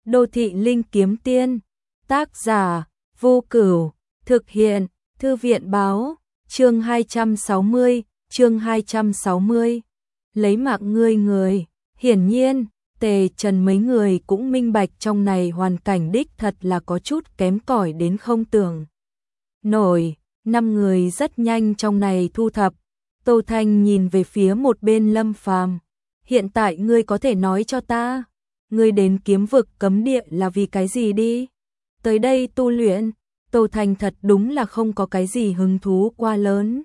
Đô thị linh kiếm tiên, tác giả, Vô Cửu, thực hiện, Thư viện báo, chương 260, lấy mạng ngươi người. Hiển nhiên, Tề Trần mấy người cũng minh bạch trong này hoàn cảnh đích thật là có chút kém cỏi đến không tưởng nổi. 5 người rất nhanh trong này thu thập. Tô Thanh nhìn về phía một bên Lâm Phàm, hiện tại ngươi có thể nói cho ta, ngươi đến kiếm vực cấm địa là vì cái gì đi? Tới đây tu luyện. Tô Thanh thật đúng là không có cái gì hứng thú quá lớn.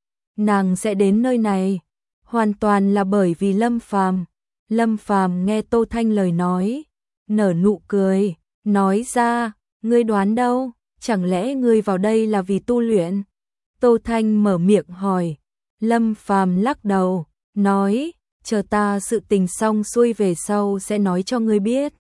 Nàng sẽ đến nơi này hoàn toàn là bởi vì Lâm Phàm. Lâm Phàm nghe Tô Thanh lời nói, nở nụ cười, nói ra, ngươi đoán đâu, chẳng lẽ ngươi vào đây là vì tu luyện? Tô Thanh mở miệng hỏi. Lâm Phàm lắc đầu, nói, chờ ta sự tình xong xuôi về sau sẽ nói cho ngươi biết.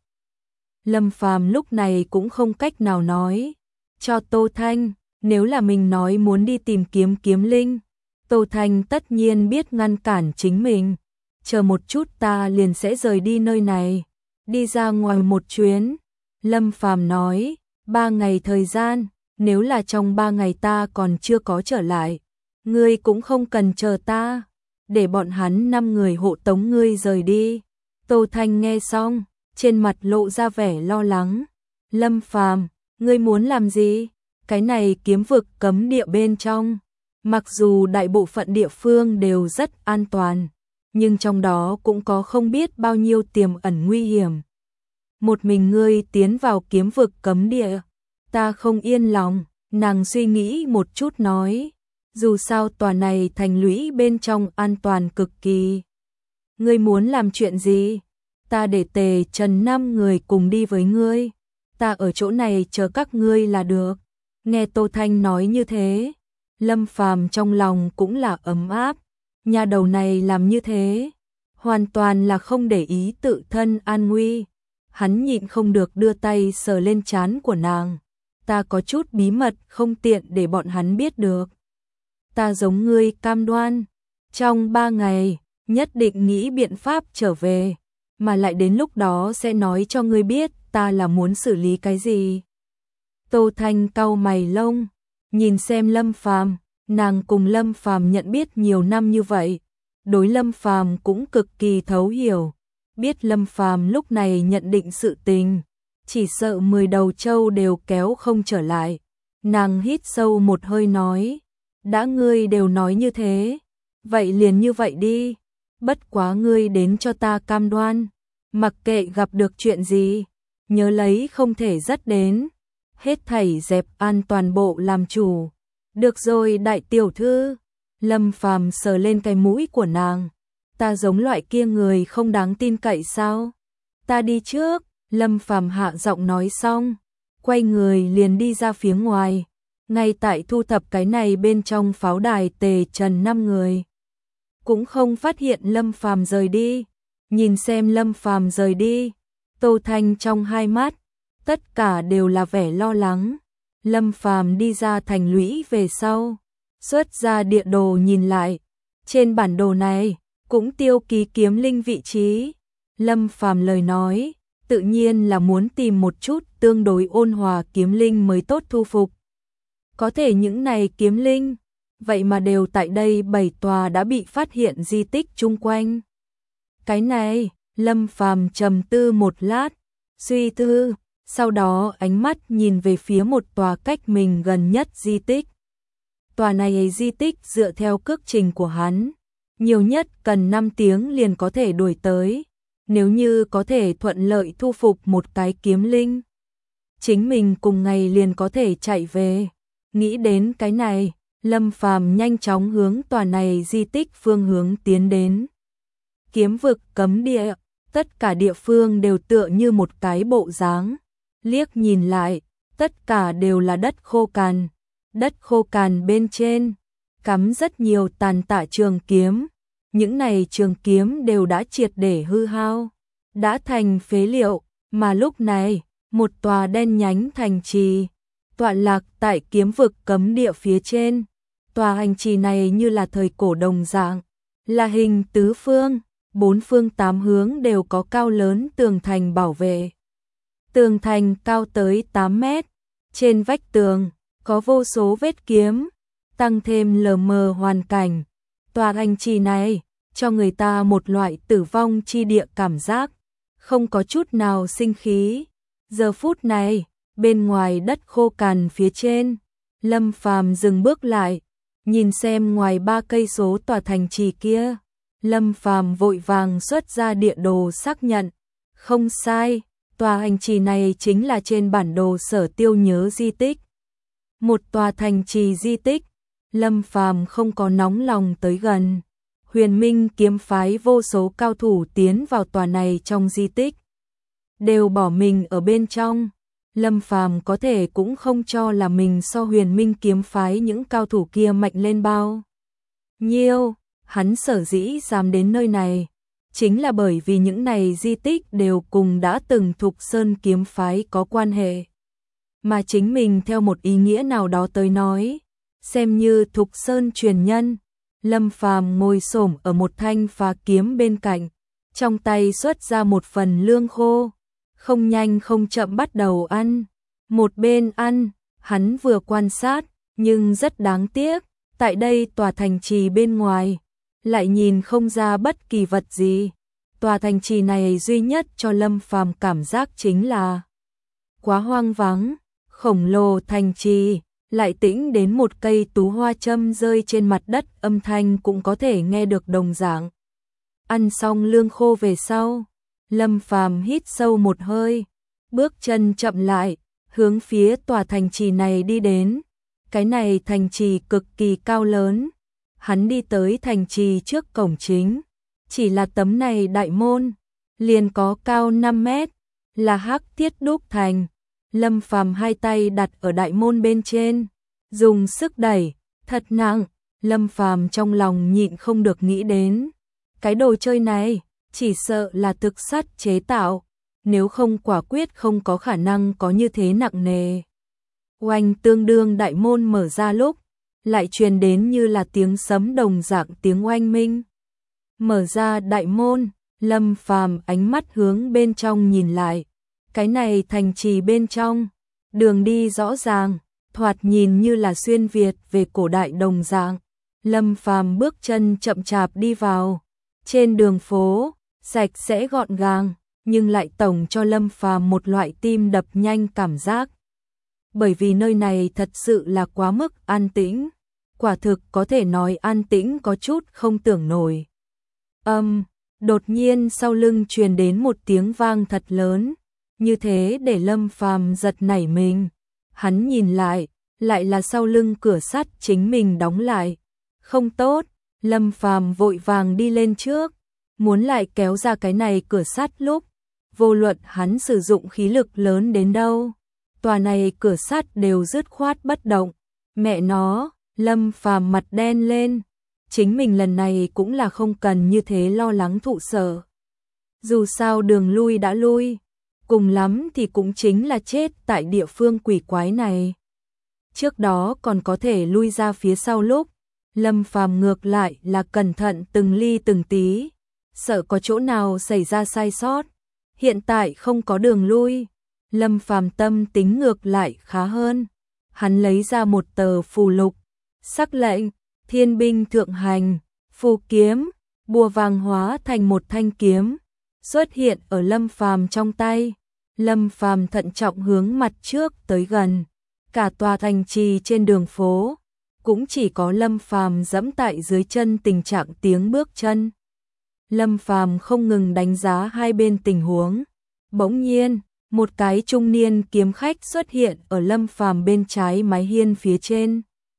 Lâm Phàm lúc này cũng không cách nào nói cho Tô Thanh, nếu là mình nói muốn đi tìm kiếm kiếm linh, Tô Thanh tất nhiên biết ngăn cản chính mình. Chờ một chút ta liền sẽ rời đi nơi này, đi ra ngoài một chuyến. Lâm Phàm nói, 3 ngày thời gian, nếu là trong 3 ngày ta còn chưa có trở lại, ngươi cũng không cần chờ ta, để bọn hắn 5 người hộ tống ngươi rời đi. Tô Thanh nghe xong, trên mặt lộ ra vẻ lo lắng. Lâm Phàm, ngươi muốn làm gì? Cái này kiếm vực cấm địa bên trong, mặc dù đại bộ phận địa phương đều rất an toàn, nhưng trong đó cũng có không biết bao nhiêu tiềm ẩn nguy hiểm. Một mình ngươi tiến vào kiếm vực cấm địa, ta không yên lòng. Nàng suy nghĩ một chút nói, dù sao tòa này thành lũy bên trong an toàn cực kỳ. Ngươi muốn làm chuyện gì? Ta để Tề Trần 5 người cùng đi với ngươi, ta ở chỗ này chờ các ngươi là được. Nghe Tô Thanh nói như thế, Lâm Phàm trong lòng cũng là ấm áp. Nhà đầu này làm như thế, hoàn toàn là không để ý tự thân an nguy. Hắn nhịn không được đưa tay sờ lên trán của nàng. Ta có chút bí mật không tiện để bọn hắn biết được. Ta giống ngươi cam đoan, trong 3 ngày, nhất định nghĩ biện pháp trở về, mà lại đến lúc đó sẽ nói cho ngươi biết ta là muốn xử lý cái gì. Tô Thanh cau mày lông, nhìn xem Lâm Phàm, nàng cùng Lâm Phàm nhận biết nhiều năm như vậy, đối Lâm Phàm cũng cực kỳ thấu hiểu, biết Lâm Phàm lúc này nhận định sự tình, chỉ sợ 10 đầu trâu đều kéo không trở lại. Nàng hít sâu một hơi nói, đã ngươi đều nói như thế, vậy liền như vậy đi, bất quá ngươi đến cho ta cam đoan, mặc kệ gặp được chuyện gì, nhớ lấy không thể dắt đến, hết thảy dẹp an toàn bộ làm chủ. Được rồi đại tiểu thư. Lâm Phàm sờ lên cái mũi của nàng, ta giống loại kia người không đáng tin cậy sao? Ta đi trước. Lâm Phàm hạ giọng nói xong, quay người liền đi ra phía ngoài. Ngay tại thu thập cái này bên trong pháo đài Tề Trần 5 người cũng không phát hiện Lâm Phàm rời đi. Nhìn xem Lâm Phàm rời đi, Tô Thanh trong hai mắt tất cả đều là vẻ lo lắng. Lâm Phàm đi ra thành lũy về sau, xuất ra địa đồ nhìn lại, trên bản đồ này cũng tiêu ký kiếm linh vị trí. Lâm Phàm lời nói, tự nhiên là muốn tìm một chút tương đối ôn hòa kiếm linh mới tốt thu phục. Có thể những này kiếm linh, vậy mà đều tại đây 7 tòa đã bị phát hiện di tích chung quanh. Cái này, Lâm Phàm trầm tư một lát, suy tư, sau đó ánh mắt nhìn về phía một tòa cách mình gần nhất di tích. Tòa này di tích dựa theo cước trình của hắn, nhiều nhất cần 5 tiếng liền có thể đuổi tới. Nếu như có thể thuận lợi thu phục một cái kiếm linh, chính mình cùng ngày liền có thể chạy về. Nghĩ đến cái này, Lâm Phàm nhanh chóng hướng tòa này di tích phương hướng tiến đến. Kiếm vực cấm địa, tất cả địa phương đều tựa như một cái bộ dáng. Liếc nhìn lại, tất cả đều là đất khô cằn. Đất khô cằn bên trên cắm rất nhiều tàn tạ trường kiếm. Những này trường kiếm đều đã triệt để hư hao, đã thành phế liệu, mà lúc này, một tòa đen nhánh thành trì tọa lạc tại kiếm vực cấm địa phía trên. Tòa hành trì này như là thời cổ đồng dạng, là hình tứ phương, 4 phương 8 hướng đều có cao lớn tường thành bảo vệ. Tường thành cao tới 8 mét, trên vách tường có vô số vết kiếm, tăng thêm lờ mờ hoàn cảnh. Tòa thành trì này cho người ta một loại tử vong chi địa cảm giác, không có chút nào sinh khí. Giờ phút này, bên ngoài đất khô cằn phía trên, Lâm Phàm dừng bước lại, nhìn xem ngoài 3 cây số tòa thành trì kia. Lâm Phàm vội vàng xuất ra địa đồ xác nhận, không sai, tòa thành trì này chính là trên bản đồ Sở Tiêu nhớ di tích. Một tòa thành trì di tích, Lâm Phàm không có nóng lòng tới gần. Huyền Minh kiếm phái vô số cao thủ tiến vào tòa này trong di tích, đều bỏ mình ở bên trong. Lâm Phàm có thể cũng không cho là mình so Huyền Minh kiếm phái những cao thủ kia mạnh lên bao nhiêu. Hắn sở dĩ dám đến nơi này, chính là bởi vì những này di tích đều cùng đã từng Thục Sơn kiếm phái có quan hệ. Mà chính mình theo một ý nghĩa nào đó tới nói, xem như Thục Sơn truyền nhân. Lâm Phàm ngồi xổm ở một thanh phá kiếm bên cạnh, trong tay xuất ra một phần lương khô, không nhanh không chậm bắt đầu ăn. Một bên ăn, hắn vừa quan sát, nhưng rất đáng tiếc, tại đây tòa thành trì bên ngoài, lại nhìn không ra bất kỳ vật gì. Tòa thành trì này duy nhất cho Lâm Phàm cảm giác chính là quá hoang vắng, khổng lồ thành trì, lại tĩnh đến một cây tú hoa châm rơi trên mặt đất âm thanh cũng có thể nghe được đồng dạng. Ăn xong lương khô về sau, Lâm Phàm hít sâu một hơi, bước chân chậm lại, hướng phía tòa thành trì này đi đến. Cái này thành trì cực kỳ cao lớn. Hắn đi tới thành trì trước cổng chính, chỉ là tấm này đại môn, liền có cao 5 mét, là hắc thiết đúc thành. Lâm Phàm hai tay đặt ở đại môn bên trên, dùng sức đẩy, thật nặng. Lâm Phàm trong lòng nhịn không được nghĩ đến, cái đồ chơi này chỉ sợ là thực sắt chế tạo, nếu không quả quyết không có khả năng có như thế nặng nề. Oanh, tương đương đại môn mở ra lúc, lại truyền đến như là tiếng sấm đồng dạng tiếng oanh minh. Mở ra đại môn, Lâm Phàm ánh mắt hướng bên trong nhìn lại. Cái này thành trì bên trong, đường đi rõ ràng, thoạt nhìn như là xuyên Việt về cổ đại đồng dạng. Lâm Phàm bước chân chậm chạp đi vào. Trên đường phố, sạch sẽ gọn gàng, nhưng lại tổng cho Lâm Phàm một loại tim đập nhanh cảm giác. Bởi vì nơi này thật sự là quá mức an tĩnh, quả thực có thể nói an tĩnh có chút không tưởng nổi. Đột nhiên sau lưng truyền đến một tiếng vang thật lớn, như thế để Lâm Phàm giật nảy mình. Hắn nhìn lại là sau lưng cửa sắt chính mình đóng lại. Không tốt, Lâm Phàm vội vàng đi lên trước, muốn lại kéo ra cái này cửa sắt lúc, vô luận hắn sử dụng khí lực lớn đến đâu, tòa này cửa sắt đều dứt khoát bất động. Mẹ nó, Lâm Phàm mặt đen lên, chính mình lần này cũng là không cần như thế lo lắng thụ sợ. Dù sao đường lui đã lui, cùng lắm thì cũng chính là chết tại địa phương quỷ quái này. Trước đó còn có thể lui ra phía sau lúc, Lâm Phàm ngược lại là cẩn thận từng ly từng tí, sợ có chỗ nào xảy ra sai sót. Hiện tại không có đường lui, Lâm Phàm tâm tính ngược lại khá hơn. Hắn lấy ra một tờ phù lục, sắc lệnh, thiên binh thượng hành, phù kiếm, bùa vàng hóa thành một thanh kiếm, xuất hiện ở Lâm Phàm trong tay. Lâm Phàm thận trọng hướng mặt trước tới gần, cả tòa thành trì trên đường phố, cũng chỉ có Lâm Phàm dẫm tại dưới chân tình trạng tiếng bước chân. Lâm Phàm không ngừng đánh giá hai bên tình huống. Bỗng nhiên, một cái trung niên kiếm khách xuất hiện ở Lâm Phàm bên trái mái hiên phía trên.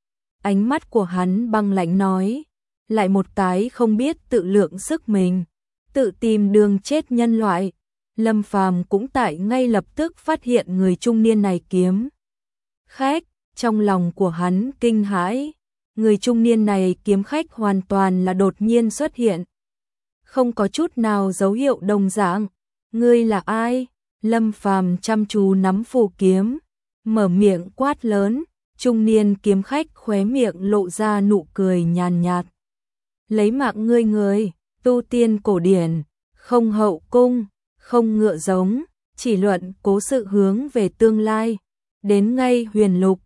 Ánh mắt của hắn băng lãnh nói, lại một cái không biết tự lượng sức mình, tự tìm đường chết nhân loại. Lâm Phàm cũng tại ngay lập tức phát hiện người trung niên này kiếm khách, trong lòng của hắn kinh hãi. Người trung niên này kiếm khách hoàn toàn là đột nhiên xuất hiện, không có chút nào dấu hiệu đồng dạng. Ngươi là ai? Lâm Phàm chăm chú nắm phù kiếm, mở miệng quát lớn. Trung niên kiếm khách khóe miệng lộ ra nụ cười nhàn nhạt. Lấy mạng ngươi người, tu tiên cổ điển, không hậu cung, không ngựa giống, chỉ luận cố sự hướng về tương lai. Đến ngay huyền lục,